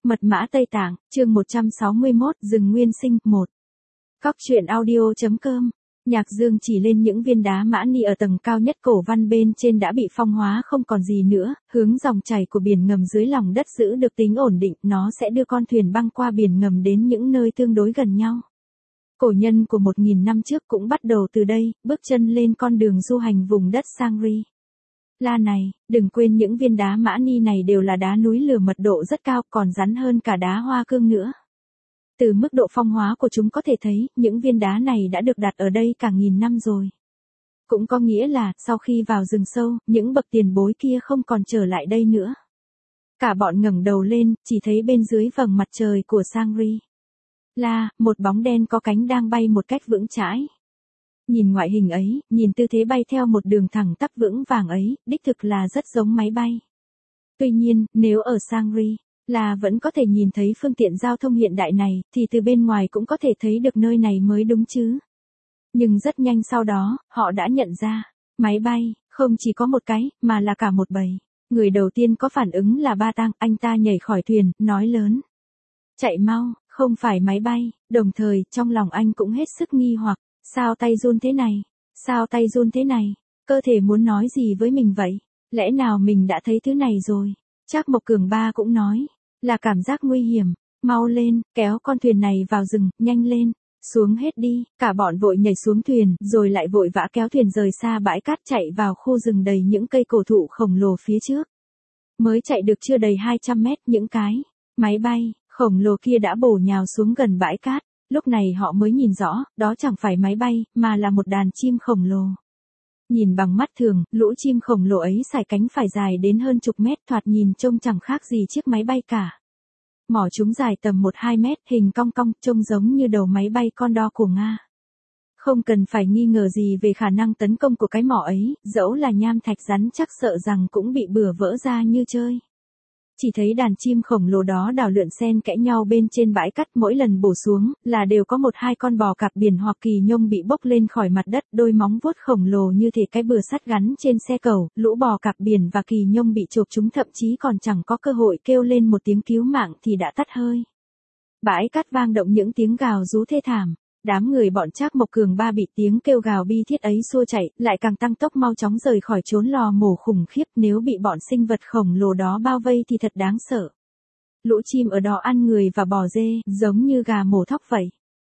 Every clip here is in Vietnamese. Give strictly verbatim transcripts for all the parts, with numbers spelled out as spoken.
Mật mã Tây Tạng, chương một trăm sáu mươi mốt, rừng nguyên sinh, một. Cóc truyện audio chấm com. Nhạc Dương chỉ lên những viên đá mã ni ở tầng cao nhất cổ văn bên trên đã bị phong hóa không còn gì nữa, hướng dòng chảy của biển ngầm dưới lòng đất giữ được tính ổn định, nó sẽ đưa con thuyền băng qua biển ngầm đến những nơi tương đối gần nhau. Cổ nhân của một nghìn năm trước cũng bắt đầu từ đây, bước chân lên con đường du hành vùng đất Sangri La này, đừng quên những viên đá mã ni này đều là đá núi lửa mật độ rất cao, còn rắn hơn cả đá hoa cương nữa. Từ mức độ phong hóa của chúng có thể thấy, những viên đá này đã được đặt ở đây cả nghìn năm rồi. Cũng có nghĩa là, sau khi vào rừng sâu, những bậc tiền bối kia không còn trở lại đây nữa. Cả bọn ngẩng đầu lên, chỉ thấy bên dưới vầng mặt trời của Sangri La, một bóng đen có cánh đang bay một cách vững chãi. Nhìn ngoại hình ấy, nhìn tư thế bay theo một đường thẳng tắp vững vàng ấy, đích thực là rất giống máy bay. Tuy nhiên, nếu ở Sangri La vẫn có thể nhìn thấy phương tiện giao thông hiện đại này, thì từ bên ngoài cũng có thể thấy được nơi này mới đúng chứ. Nhưng rất nhanh sau đó, họ đã nhận ra, máy bay, không chỉ có một cái, mà là cả một bầy. Người đầu tiên có phản ứng là Ba Tang, anh ta nhảy khỏi thuyền, nói lớn. Chạy mau, không phải máy bay, đồng thời, trong lòng anh cũng hết sức nghi hoặc. Sao tay run thế này? Sao tay run thế này? Cơ thể muốn nói gì với mình vậy? Lẽ nào mình đã thấy thứ này rồi? Trác Mộc Cường Ba cũng nói, là cảm giác nguy hiểm. Mau lên, kéo con thuyền này vào rừng, nhanh lên. Xuống hết đi, cả bọn vội nhảy xuống thuyền, rồi lại vội vã kéo thuyền rời xa bãi cát chạy vào khu rừng đầy những cây cổ thụ khổng lồ phía trước. Mới chạy được chưa đầy hai trăm mét, những cái máy bay khổng lồ kia đã bổ nhào xuống gần bãi cát. Lúc này họ mới nhìn rõ, đó chẳng phải máy bay, mà là một đàn chim khổng lồ. Nhìn bằng mắt thường, lũ chim khổng lồ ấy xải cánh phải dài đến hơn chục mét, thoạt nhìn trông chẳng khác gì chiếc máy bay cả. Mỏ chúng dài tầm một hai mét, hình cong cong, trông giống như đầu máy bay Condor của Nga. Không cần phải nghi ngờ gì về khả năng tấn công của cái mỏ ấy, dẫu là nham thạch rắn chắc sợ rằng cũng bị bừa vỡ ra như chơi. Chỉ thấy đàn chim khổng lồ đó đảo lượn xen kẽ nhau bên trên bãi cát, mỗi lần bổ xuống, là đều có một hai con bò cạp biển hoặc kỳ nhông bị bốc lên khỏi mặt đất, đôi móng vuốt khổng lồ như thể cái bừa sắt gắn trên xe cẩu, lũ bò cạp biển và kỳ nhông bị chộp chúng thậm chí còn chẳng có cơ hội kêu lên một tiếng cứu mạng thì đã tắt hơi. Bãi cát vang động những tiếng gào rú thê thảm. Đám người bọn Trác Mộc Cường Ba bị tiếng kêu gào bi thiết ấy xua chạy, lại càng tăng tốc mau chóng rời khỏi chốn lò mổ khủng khiếp, nếu bị bọn sinh vật khổng lồ đó bao vây thì thật đáng sợ. Lũ chim ở đó ăn người và bò dê, giống như gà mổ thóc vậy.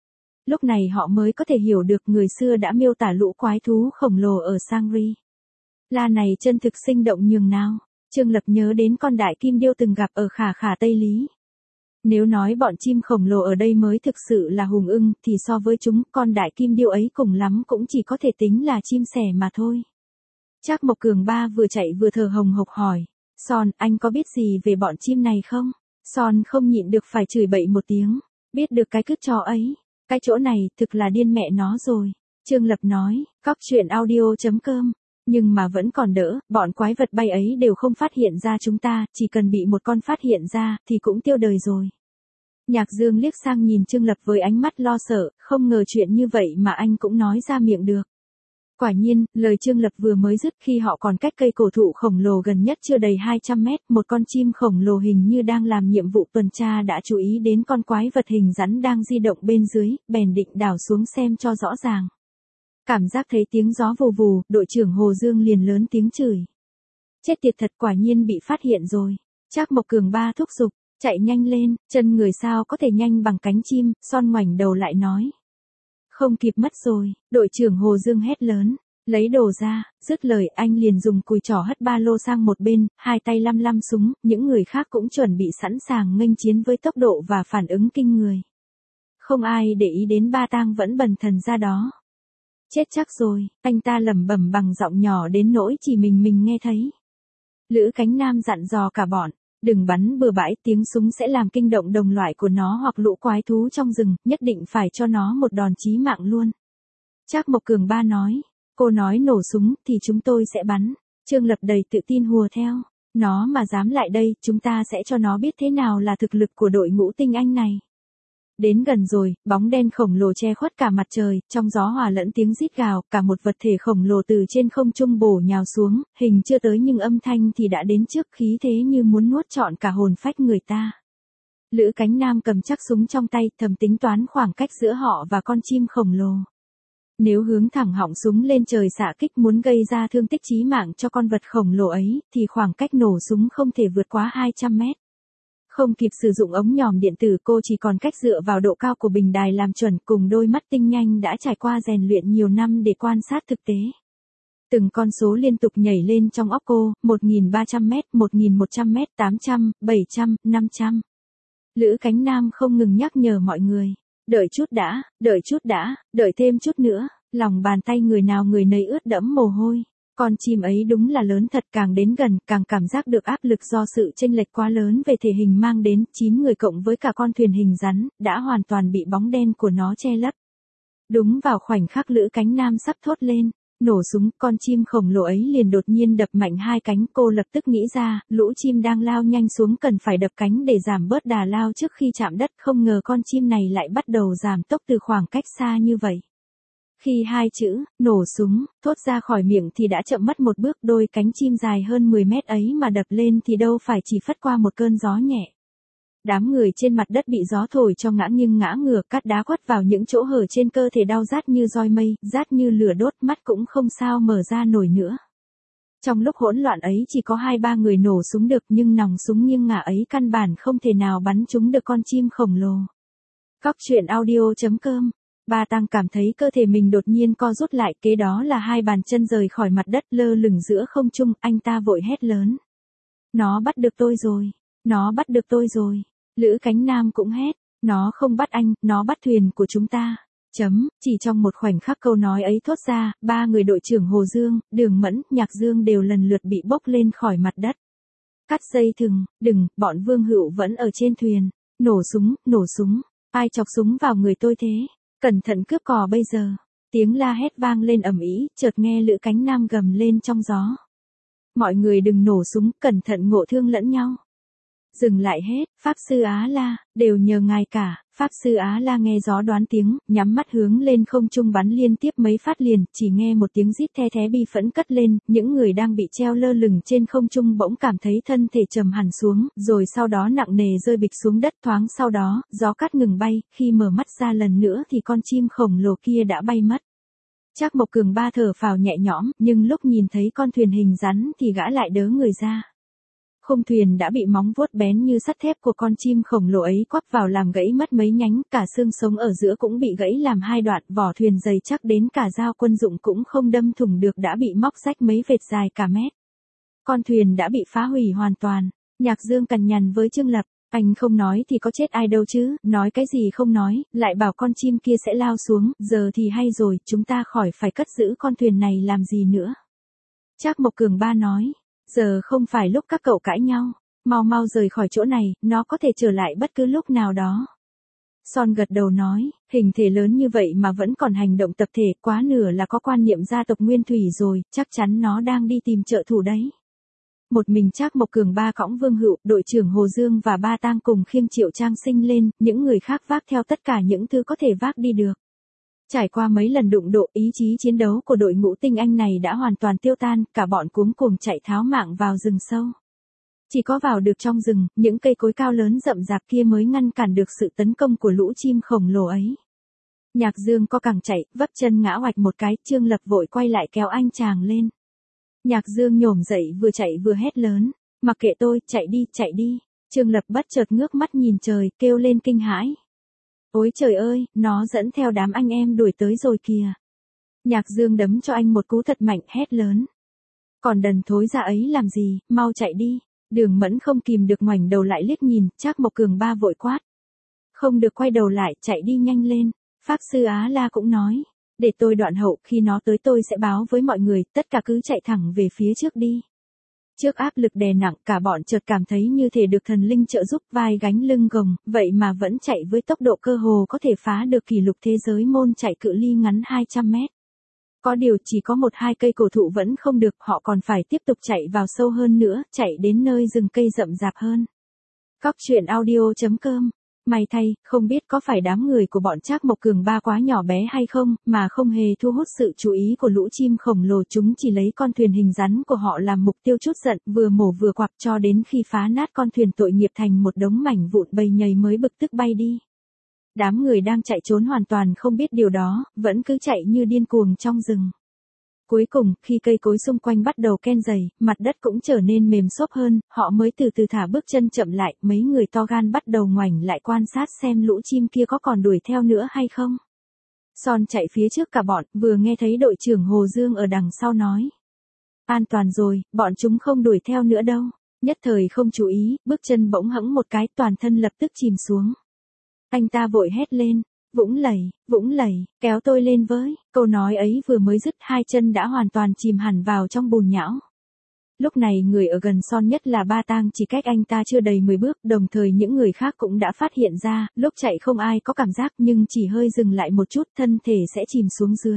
Lúc này họ mới có thể hiểu được người xưa đã miêu tả lũ quái thú khổng lồ ở Sangri La này chân thực sinh động nhường nào. Trương Lập nhớ đến con đại kim điêu từng gặp ở Khả Khả Tây Lý. Nếu nói bọn chim khổng lồ ở đây mới thực sự là hùng ưng, thì so với chúng, con đại kim điêu ấy cùng lắm cũng chỉ có thể tính là chim sẻ mà thôi. Trác Mộc Cường Ba vừa chạy vừa thở hồng hộc hỏi, Son, anh có biết gì về bọn chim này không? Son không nhịn được phải chửi bậy một tiếng, biết được cái cứt chó ấy, cái chỗ này thực là điên mẹ nó rồi. Trương Lập nói, cóc truyện audio chấm com. Nhưng mà vẫn còn đỡ, bọn quái vật bay ấy đều không phát hiện ra chúng ta, chỉ cần bị một con phát hiện ra, thì cũng tiêu đời rồi. Nhạc Dương liếc sang nhìn Trương Lập với ánh mắt lo sợ, không ngờ chuyện như vậy mà anh cũng nói ra miệng được. Quả nhiên, lời Trương Lập vừa mới dứt khi họ còn cách cây cổ thụ khổng lồ gần nhất chưa đầy hai trăm mét, một con chim khổng lồ hình như đang làm nhiệm vụ tuần tra đã chú ý đến con quái vật hình rắn đang di động bên dưới, bèn định đảo xuống xem cho rõ ràng. Cảm giác thấy tiếng gió vù vù, đội trưởng Hồ Dương liền lớn tiếng chửi. Chết tiệt thật, quả nhiên bị phát hiện rồi. Trác Mộc Cường Ba thúc giục, chạy nhanh lên, chân người sao có thể nhanh bằng cánh chim. Son ngoảnh đầu lại nói. Không kịp mất rồi, đội trưởng Hồ Dương hét lớn, lấy đồ ra. Dứt lời anh liền dùng cùi trỏ hất ba lô sang một bên, hai tay lăm lăm súng, những người khác cũng chuẩn bị sẵn sàng nghênh chiến với tốc độ và phản ứng kinh người. Không ai để ý đến Ba Tang vẫn bần thần ra đó. Chết chắc rồi, anh ta lẩm bẩm bằng giọng nhỏ đến nỗi chỉ mình mình nghe thấy. Lữ Cánh Nam dặn dò cả bọn, đừng bắn bừa bãi, tiếng súng sẽ làm kinh động đồng loại của nó hoặc lũ quái thú trong rừng, nhất định phải cho nó một đòn chí mạng luôn. Trác Mộc Cường Ba nói, cô nói nổ súng thì chúng tôi sẽ bắn. Trương Lập đầy tự tin hùa theo, nó mà dám lại đây, chúng ta sẽ cho nó biết thế nào là thực lực của đội ngũ tinh anh này. Đến gần rồi, bóng đen khổng lồ che khuất cả mặt trời, trong gió hòa lẫn tiếng rít gào, cả một vật thể khổng lồ từ trên không trung bổ nhào xuống, hình chưa tới nhưng âm thanh thì đã đến trước, khí thế như muốn nuốt trọn cả hồn phách người ta. Lữ Cánh Nam cầm chắc súng trong tay, thầm tính toán khoảng cách giữa họ và con chim khổng lồ. Nếu hướng thẳng họng súng lên trời xạ kích muốn gây ra thương tích chí mạng cho con vật khổng lồ ấy, thì khoảng cách nổ súng không thể vượt quá hai trăm mét. Không kịp sử dụng ống nhòm điện tử, cô chỉ còn cách dựa vào độ cao của bình đài làm chuẩn cùng đôi mắt tinh nhanh đã trải qua rèn luyện nhiều năm để quan sát thực tế. Từng con số liên tục nhảy lên trong óc cô, một nghìn ba trăm mét, một nghìn một trăm mét, tám trăm, bảy trăm, năm trăm. Lữ Cánh Nam không ngừng nhắc nhở mọi người. Đợi chút đã, đợi chút đã, đợi thêm chút nữa, lòng bàn tay người nào người nấy ướt đẫm mồ hôi. Con chim ấy đúng là lớn thật, càng đến gần, càng cảm giác được áp lực do sự chênh lệch quá lớn về thể hình mang đến. Chín người cộng với cả con thuyền hình rắn, đã hoàn toàn bị bóng đen của nó che lấp. Đúng vào khoảnh khắc Lữ Cánh Nam sắp thốt lên, nổ súng, con chim khổng lồ ấy liền đột nhiên đập mạnh hai cánh. Cô lập tức nghĩ ra, lũ chim đang lao nhanh xuống cần phải đập cánh để giảm bớt đà lao trước khi chạm đất. Không ngờ con chim này lại bắt đầu giảm tốc từ khoảng cách xa như vậy. Khi hai chữ, nổ súng, thốt ra khỏi miệng thì đã chậm mất một bước. Đôi cánh chim dài hơn mười mét ấy mà đập lên thì đâu phải chỉ phất qua một cơn gió nhẹ. Đám người trên mặt đất bị gió thổi cho ngã nghiêng ngã ngửa, cát đá quất vào những chỗ hở trên cơ thể đau rát như roi mây, rát như lửa đốt, mắt cũng không sao mở ra nổi nữa. Trong lúc hỗn loạn ấy chỉ có hai ba người nổ súng được, nhưng nòng súng nghiêng ngả ấy căn bản không thể nào bắn trúng được con chim khổng lồ. Cóc truyện audio chấm com. Ba Tăng cảm thấy cơ thể mình đột nhiên co rút lại, kế đó là hai bàn chân rời khỏi mặt đất lơ lửng giữa không trung. Anh ta vội hét lớn. Nó bắt được tôi rồi, nó bắt được tôi rồi. Lữ Cánh Nam cũng hét, nó không bắt anh, nó bắt thuyền của chúng ta. Chấm, chỉ trong một khoảnh khắc câu nói ấy thốt ra, ba người đội trưởng Hồ Dương, Đường Mẫn, Nhạc Dương đều lần lượt bị bốc lên khỏi mặt đất. Cắt dây thừng, đừng, bọn Vương Hữu vẫn ở trên thuyền. Nổ súng, nổ súng, ai chọc súng vào người tôi thế? Cẩn thận cướp cò bây giờ. Tiếng la hét vang lên ầm ĩ, chợt nghe Lữ Cánh Nam gầm lên trong gió. Mọi người đừng nổ súng, cẩn thận ngộ thương lẫn nhau. Dừng lại hết, Pháp Sư Á La, đều nhờ ngài cả. Pháp Sư Á La nghe gió đoán tiếng, nhắm mắt hướng lên không trung bắn liên tiếp mấy phát liền, chỉ nghe một tiếng rít the thé bi phẫn cất lên, những người đang bị treo lơ lửng trên không trung bỗng cảm thấy thân thể trầm hẳn xuống, rồi sau đó nặng nề rơi bịch xuống đất. Thoáng sau đó, gió cát ngừng bay, khi mở mắt ra lần nữa thì con chim khổng lồ kia đã bay mất. Trác Mộc Cường Ba thở phào nhẹ nhõm, nhưng lúc nhìn thấy con thuyền hình rắn thì gã lại đớ người ra. Khung thuyền đã bị móng vuốt bén như sắt thép của con chim khổng lồ ấy quắp vào làm gãy mất mấy nhánh, cả xương sống ở giữa cũng bị gãy làm hai đoạn, vỏ thuyền dày chắc đến cả dao quân dụng cũng không đâm thủng được, đã bị móc rách mấy vệt dài cả mét. Con thuyền đã bị phá hủy hoàn toàn. Nhạc Dương cằn nhằn với Trương Lập, anh không nói thì có chết ai đâu chứ, nói cái gì không nói, lại bảo con chim kia sẽ lao xuống, giờ thì hay rồi, chúng ta khỏi phải cất giữ con thuyền này làm gì nữa. Trác Mộc Cường Ba nói. Giờ không phải lúc các cậu cãi nhau, mau mau rời khỏi chỗ này, nó có thể trở lại bất cứ lúc nào đó. Son gật đầu nói, hình thể lớn như vậy mà vẫn còn hành động tập thể, quá nửa là có quan niệm gia tộc Nguyên Thủy rồi, chắc chắn nó đang đi tìm trợ thủ đấy. Một mình Trác Mộc Cường Ba cõng Vương Hữu, đội trưởng Hồ Dương và Ba Tang cùng khiêng Triệu Trang Sinh lên, những người khác vác theo tất cả những thứ có thể vác đi được. Trải qua mấy lần đụng độ, ý chí chiến đấu của đội ngũ tinh anh này đã hoàn toàn tiêu tan, cả bọn cuống cuồng chạy tháo mạng vào rừng sâu. Chỉ có vào được trong rừng, những cây cối cao lớn rậm rạp kia mới ngăn cản được sự tấn công của lũ chim khổng lồ ấy. Nhạc Dương co cẳng chạy, vấp chân ngã oạch một cái, Trương Lập vội quay lại kéo anh chàng lên. Nhạc Dương nhổm dậy vừa chạy vừa hét lớn, mặc kệ tôi, chạy đi, chạy đi. Trương Lập bất chợt ngước mắt nhìn trời, kêu lên kinh hãi. Ôi trời ơi, nó dẫn theo đám anh em đuổi tới rồi kìa. Nhạc Dương đấm cho anh một cú thật mạnh, hét lớn. Còn đần thối ra ấy làm gì, mau chạy đi. Đường Mẫn không kìm được ngoảnh đầu lại liếc nhìn, Trác Mộc Cường Ba vội quát. Không được quay đầu lại, chạy đi nhanh lên. Pháp Sư Á La cũng nói. Để tôi đoạn hậu, khi nó tới tôi sẽ báo với mọi người, tất cả cứ chạy thẳng về phía trước đi. Trước áp lực đè nặng, cả bọn chợt cảm thấy như thể được thần linh trợ giúp, vai gánh lưng gồng, vậy mà vẫn chạy với tốc độ cơ hồ có thể phá được kỷ lục thế giới môn chạy cự ly ngắn hai trăm mét. Có điều chỉ có một hai cây cổ thụ vẫn không được, họ còn phải tiếp tục chạy vào sâu hơn nữa, chạy đến nơi rừng cây rậm rạp hơn. Cóc truyện audio chấm com May thay, không biết có phải đám người của bọn Trác Mộc Cường ba quá nhỏ bé hay không, mà không hề thu hút sự chú ý của lũ chim khổng lồ, chúng chỉ lấy con thuyền hình rắn của họ làm mục tiêu chút giận, vừa mổ vừa quặp cho đến khi phá nát con thuyền tội nghiệp thành một đống mảnh vụn, bầy nhầy mới bực tức bay đi. Đám người đang chạy trốn hoàn toàn không biết điều đó, vẫn cứ chạy như điên cuồng trong rừng. Cuối cùng, khi cây cối xung quanh bắt đầu ken dày, mặt đất cũng trở nên mềm xốp hơn, họ mới từ từ thả bước chân chậm lại, mấy người to gan bắt đầu ngoảnh lại quan sát xem lũ chim kia có còn đuổi theo nữa hay không. Son chạy phía trước cả bọn, vừa nghe thấy đội trưởng Hồ Dương ở đằng sau nói. An toàn rồi, bọn chúng không đuổi theo nữa đâu. Nhất thời không chú ý, bước chân bỗng hẫng một cái, toàn thân lập tức chìm xuống. Anh ta vội hét lên. Vũng lầy, Vũng lầy, kéo tôi lên với, câu nói ấy vừa mới dứt hai chân đã hoàn toàn chìm hẳn vào trong bùn nhão. Lúc này người ở gần Son nhất là Ba Tang chỉ cách anh ta chưa đầy mười bước, đồng thời những người khác cũng đã phát hiện ra, lúc chạy không ai có cảm giác nhưng chỉ hơi dừng lại một chút thân thể sẽ chìm xuống dưới.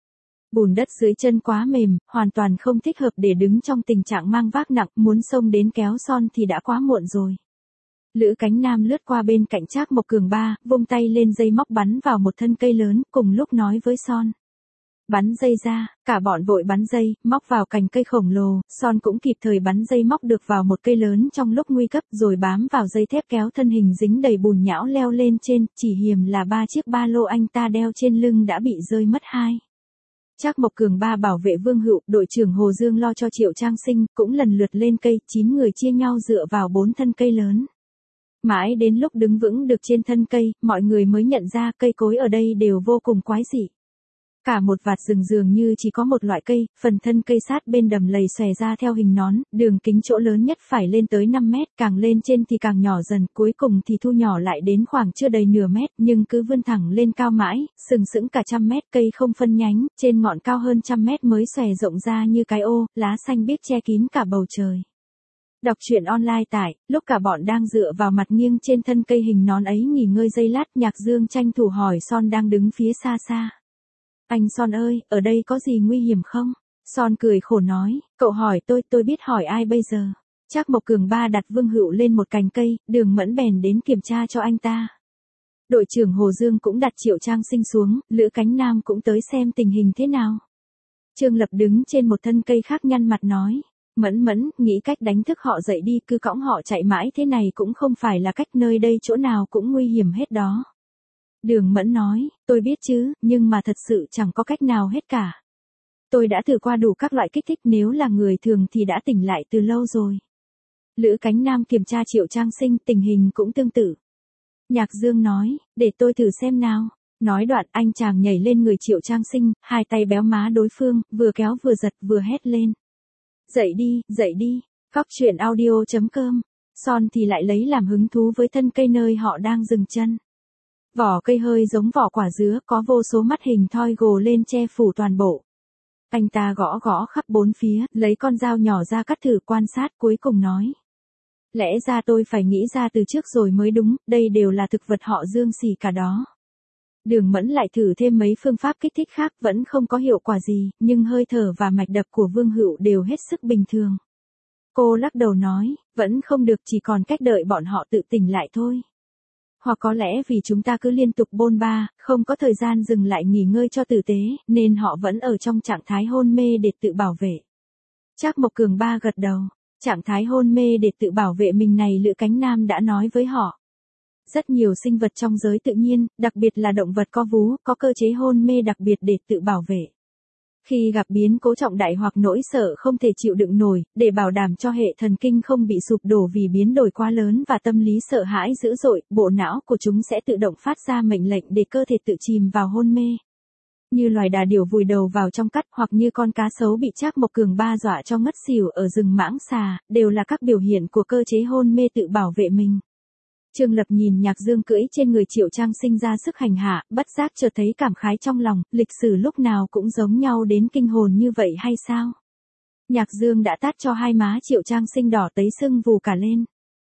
Bùn đất dưới chân quá mềm, hoàn toàn không thích hợp để đứng trong tình trạng mang vác nặng, muốn xông đến kéo Son thì đã quá muộn rồi. Lữ Cánh Nam lướt qua bên cạnh Trác Mộc Cường ba, vung tay lên dây móc bắn vào một thân cây lớn, cùng lúc nói với Son. Bắn dây ra, cả bọn vội bắn dây, móc vào cành cây khổng lồ, Son cũng kịp thời bắn dây móc được vào một cây lớn trong lúc nguy cấp rồi bám vào dây thép kéo thân hình dính đầy bùn nhão leo lên trên, chỉ hiềm là ba chiếc ba lô anh ta đeo trên lưng đã bị rơi mất hai. Trác Mộc Cường ba bảo vệ Vương Hựu, đội trưởng Hồ Dương lo cho Triệu Trang Sinh, cũng lần lượt lên cây, chín người chia nhau dựa vào bốn thân cây lớn. Mãi đến lúc đứng vững được trên thân cây, mọi người mới nhận ra cây cối ở đây đều vô cùng quái dị. Cả một vạt rừng dường như chỉ có một loại cây, phần thân cây sát bên đầm lầy xòe ra theo hình nón, đường kính chỗ lớn nhất phải lên tới năm mét, càng lên trên thì càng nhỏ dần, cuối cùng thì thu nhỏ lại đến khoảng chưa đầy nửa mét, nhưng cứ vươn thẳng lên cao mãi, sừng sững cả trăm mét, cây không phân nhánh, trên ngọn cao hơn trăm mét mới xòe rộng ra như cái ô, lá xanh biếc che kín cả bầu trời. Đọc truyện online tại, lúc cả bọn đang dựa vào mặt nghiêng trên thân cây hình nón ấy nghỉ ngơi giây lát, Nhạc Dương tranh thủ hỏi Son đang đứng phía xa xa. Anh Son ơi, ở đây có gì nguy hiểm không? Son cười khổ nói, cậu hỏi tôi, tôi biết hỏi ai bây giờ? Trác Mộc Cường ba đặt Vương Hựu lên một cành cây, Đường Mẫn bèn đến kiểm tra cho anh ta. Đội trưởng Hồ Dương cũng đặt Triệu Trang Sinh xuống, Lữ Cánh Nam cũng tới xem tình hình thế nào. Trương Lập đứng trên một thân cây khác nhăn mặt nói. Mẫn Mẫn, nghĩ cách đánh thức họ dậy đi, cứ cõng họ chạy mãi thế này cũng không phải là cách, nơi đây chỗ nào cũng nguy hiểm hết đó. Đường Mẫn nói, tôi biết chứ, nhưng mà thật sự chẳng có cách nào hết cả. Tôi đã thử qua đủ các loại kích thích, nếu là người thường thì đã tỉnh lại từ lâu rồi. Lữ Cánh Nam kiểm tra Triệu Trang Sinh, tình hình cũng tương tự. Nhạc Dương nói, để tôi thử xem nào. Nói đoạn anh chàng nhảy lên người Triệu Trang Sinh, hai tay béo má đối phương, vừa kéo vừa giật vừa hét lên. Dậy đi, dậy đi, Cóc truyện audio chấm com. Son thì lại lấy làm hứng thú với thân cây nơi họ đang dừng chân. Vỏ cây hơi giống vỏ quả dứa, có vô số mắt hình thoi gồ lên che phủ toàn bộ. Anh ta gõ gõ khắp bốn phía, lấy con dao nhỏ ra cắt thử quan sát, cuối cùng nói. Lẽ ra tôi phải nghĩ ra từ trước rồi mới đúng, đây đều là thực vật họ Dương xỉ cả đó. Đường Mẫn lại thử thêm mấy phương pháp kích thích khác vẫn không có hiệu quả gì, nhưng hơi thở và mạch đập của Vương Hựu đều hết sức bình thường. Cô lắc đầu nói, vẫn không được, chỉ còn cách đợi bọn họ tự tỉnh lại thôi. Hoặc có lẽ vì chúng ta cứ liên tục bôn ba, không có thời gian dừng lại nghỉ ngơi cho tử tế, nên họ vẫn ở trong trạng thái hôn mê để tự bảo vệ. Trác Mộc Cường ba gật đầu, trạng thái hôn mê để tự bảo vệ mình này Lữ Cánh Nam đã nói với họ. Rất nhiều sinh vật trong giới tự nhiên, đặc biệt là động vật có vú, có cơ chế hôn mê đặc biệt để tự bảo vệ. Khi gặp biến cố trọng đại hoặc nỗi sợ không thể chịu đựng nổi, để bảo đảm cho hệ thần kinh không bị sụp đổ vì biến đổi quá lớn và tâm lý sợ hãi dữ dội, bộ não của chúng sẽ tự động phát ra mệnh lệnh để cơ thể tự chìm vào hôn mê. Như loài đà điểu vùi đầu vào trong cát, hoặc như con cá sấu bị Trác Mộc Cường ba dọa cho ngất xỉu ở rừng Mãng Xà, đều là các biểu hiện của cơ chế hôn mê tự bảo vệ mình. Trương Lập nhìn Nhạc Dương cưỡi trên người Triệu Trang Sinh ra sức hành hạ, bất giác chợt thấy cảm khái trong lòng, lịch sử lúc nào cũng giống nhau đến kinh hồn như vậy hay sao? Nhạc Dương đã tát cho hai má Triệu Trang Sinh đỏ tấy sưng vù cả lên.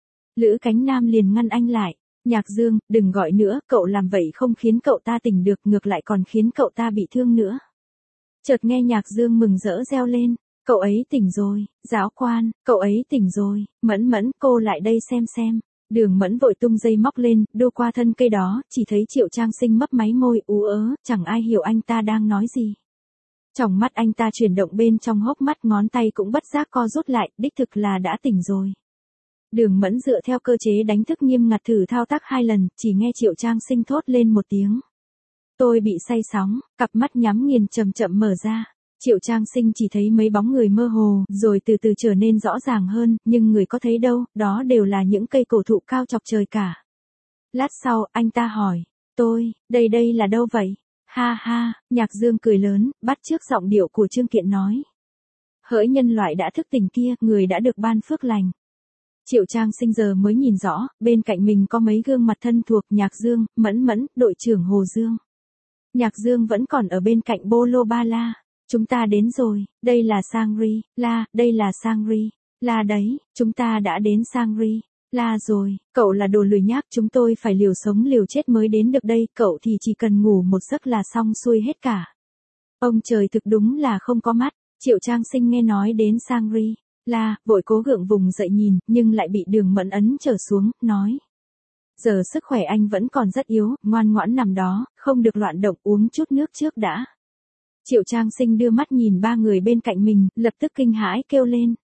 Lữ Cánh Nam liền ngăn anh lại. Nhạc Dương, đừng gọi nữa, cậu làm vậy không khiến cậu ta tỉnh được, ngược lại còn khiến cậu ta bị thương nữa. Chợt nghe Nhạc Dương mừng rỡ reo lên. Cậu ấy tỉnh rồi, giáo quan, cậu ấy tỉnh rồi, Mẫn Mẫn, cô lại đây xem xem. Đường Mẫn vội tung dây móc lên, đô qua thân cây đó, chỉ thấy Triệu Trang Sinh mấp máy môi ú ớ, chẳng ai hiểu anh ta đang nói gì. Tròng mắt anh ta chuyển động bên trong hốc mắt, ngón tay cũng bất giác co rút lại, đích thực là đã tỉnh rồi. Đường Mẫn dựa theo cơ chế đánh thức nghiêm ngặt thử thao tác hai lần, chỉ nghe Triệu Trang Sinh thốt lên một tiếng. Tôi bị say sóng, cặp mắt nhắm nghiền chậm chậm mở ra. Triệu Trang Sinh chỉ thấy mấy bóng người mơ hồ, rồi từ từ trở nên rõ ràng hơn, nhưng người có thấy đâu, đó đều là những cây cổ thụ cao chọc trời cả. Lát sau, anh ta hỏi, tôi, đây đây là đâu vậy? Ha ha, Nhạc Dương cười lớn, bắt chước giọng điệu của Trương Kiện nói. Hỡi nhân loại đã thức tỉnh kia, người đã được ban phước lành. Triệu Trang Sinh giờ mới nhìn rõ, bên cạnh mình có mấy gương mặt thân thuộc, Nhạc Dương, Mẫn Mẫn, đội trưởng Hồ Dương. Nhạc Dương vẫn còn ở bên cạnh Bolo Ba La. Chúng ta đến rồi, đây là Sangri, La, đây là Sangri, La đấy, chúng ta đã đến Sangri, La rồi, cậu là đồ lười nhác, chúng tôi phải liều sống liều chết mới đến được đây, cậu thì chỉ cần ngủ một giấc là xong xuôi hết cả. Ông trời thực đúng là không có mắt. Triệu Trang Sinh nghe nói đến Sangri, La, vội cố gượng vùng dậy nhìn, nhưng lại bị Đường Mẫn ấn trở xuống, nói. Giờ sức khỏe anh vẫn còn rất yếu, ngoan ngoãn nằm đó, không được loạn động, uống chút nước trước đã. Triệu Trang Sinh đưa mắt nhìn ba người bên cạnh mình, lập tức kinh hãi kêu lên.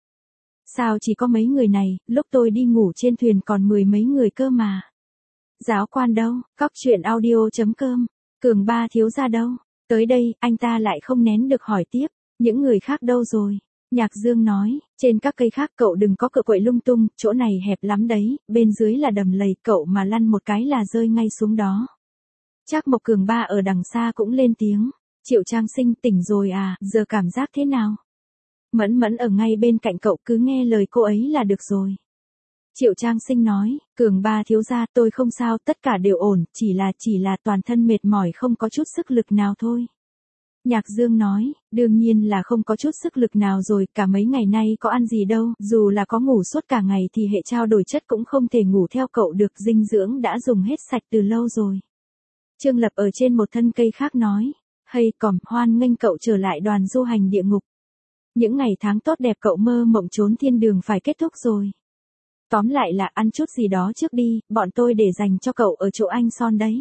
Sao chỉ có mấy người này, lúc tôi đi ngủ trên thuyền còn mười mấy người cơ mà. Giáo quan đâu, cóc truyện audio chấm com, Cường Ba thiếu gia đâu? Tới đây, anh ta lại không nén được hỏi tiếp, những người khác đâu rồi? Nhạc Dương nói, trên các cây khác cậu đừng có cựa quậy lung tung, chỗ này hẹp lắm đấy, bên dưới là đầm lầy, cậu mà lăn một cái là rơi ngay xuống đó. Trác Mộc Cường Ba ở đằng xa cũng lên tiếng. Triệu Trang Sinh tỉnh rồi à, giờ cảm giác thế nào? Mẫn Mẫn ở ngay bên cạnh cậu, cứ nghe lời cô ấy là được rồi. Triệu Trang Sinh nói, Cường Ba thiếu gia, tôi không sao, tất cả đều ổn, chỉ là chỉ là toàn thân mệt mỏi, không có chút sức lực nào thôi. Nhạc Dương nói, đương nhiên là không có chút sức lực nào rồi, cả mấy ngày nay có ăn gì đâu, dù là có ngủ suốt cả ngày thì hệ trao đổi chất cũng không thể ngủ theo cậu được, dinh dưỡng đã dùng hết sạch từ lâu rồi. Trương Lập ở trên một thân cây khác nói. Hay còm, hoan nghênh cậu trở lại đoàn du hành địa ngục. Những ngày tháng tốt đẹp cậu mơ mộng trốn thiên đường phải kết thúc rồi. Tóm lại là ăn chút gì đó trước đi, bọn tôi để dành cho cậu ở chỗ anh Son đấy.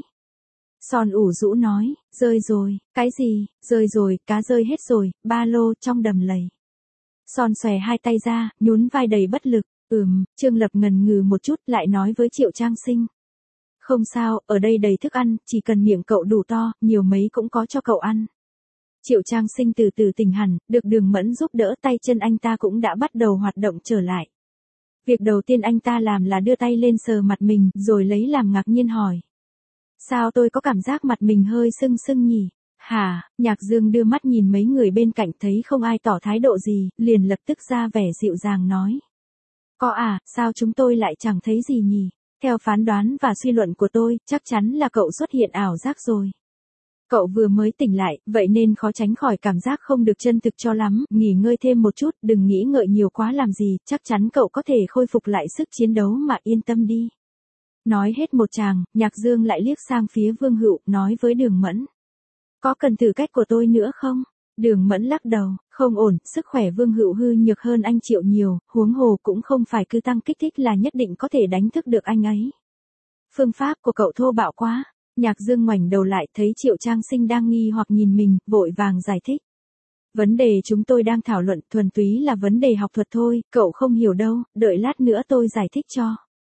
Son ủ rũ nói, rơi rồi, cái gì, rơi rồi, cá rơi hết rồi, ba lô trong đầm lầy. Son xòe hai tay ra, nhún vai đầy bất lực, ừm, Trương Lập ngần ngừ một chút lại nói với Triệu Trang Sinh. Không sao, ở đây đầy thức ăn, chỉ cần miệng cậu đủ to, nhiều mấy cũng có cho cậu ăn. Triệu Trang Sinh từ từ tỉnh hẳn, được Đường Mẫn giúp đỡ, tay chân anh ta cũng đã bắt đầu hoạt động trở lại. Việc đầu tiên anh ta làm là đưa tay lên sờ mặt mình, rồi lấy làm ngạc nhiên hỏi. Sao tôi có cảm giác mặt mình hơi sưng sưng nhỉ? Hả? Nhạc Dương đưa mắt nhìn mấy người bên cạnh thấy không ai tỏ thái độ gì, liền lập tức ra vẻ dịu dàng nói. Có à, sao chúng tôi lại chẳng thấy gì nhỉ? Theo phán đoán và suy luận của tôi, chắc chắn là cậu xuất hiện ảo giác rồi. Cậu vừa mới tỉnh lại, vậy nên khó tránh khỏi cảm giác không được chân thực cho lắm, nghỉ ngơi thêm một chút, đừng nghĩ ngợi nhiều quá làm gì, chắc chắn cậu có thể khôi phục lại sức chiến đấu mà yên tâm đi. Nói hết một tràng, Nhạc Dương lại liếc sang phía Vương Hựu, nói với Đường Mẫn. Có cần thử cách của tôi nữa không? Đường Mẫn lắc đầu, không ổn, sức khỏe Vương Hựu hư nhược hơn anh Triệu nhiều, huống hồ cũng không phải cứ tăng kích thích là nhất định có thể đánh thức được anh ấy. Phương pháp của cậu thô bạo quá. Nhạc Dương ngoảnh đầu lại thấy Triệu Trang Sinh đang nghi hoặc nhìn mình, vội vàng giải thích. Vấn đề chúng tôi đang thảo luận thuần túy là vấn đề học thuật thôi, cậu không hiểu đâu, đợi lát nữa tôi giải thích cho.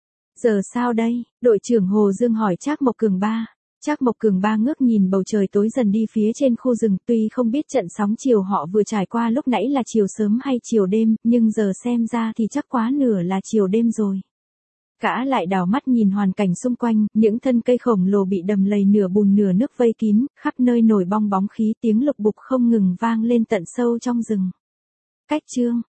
Giờ sao đây? Đội trưởng Hồ Dương hỏi Trác Mộc Cường Ba. Trác Mộc Cường Ba ngước nhìn bầu trời tối dần đi phía trên khu rừng, tuy không biết trận sóng chiều họ vừa trải qua lúc nãy là chiều sớm hay chiều đêm, nhưng giờ xem ra thì chắc quá nửa là chiều đêm rồi. Gã lại đảo mắt nhìn hoàn cảnh xung quanh, những thân cây khổng lồ bị đầm lầy nửa bùn nửa nước vây kín, khắp nơi nổi bong bóng khí, tiếng lục bục không ngừng vang lên tận sâu trong rừng. Cách chương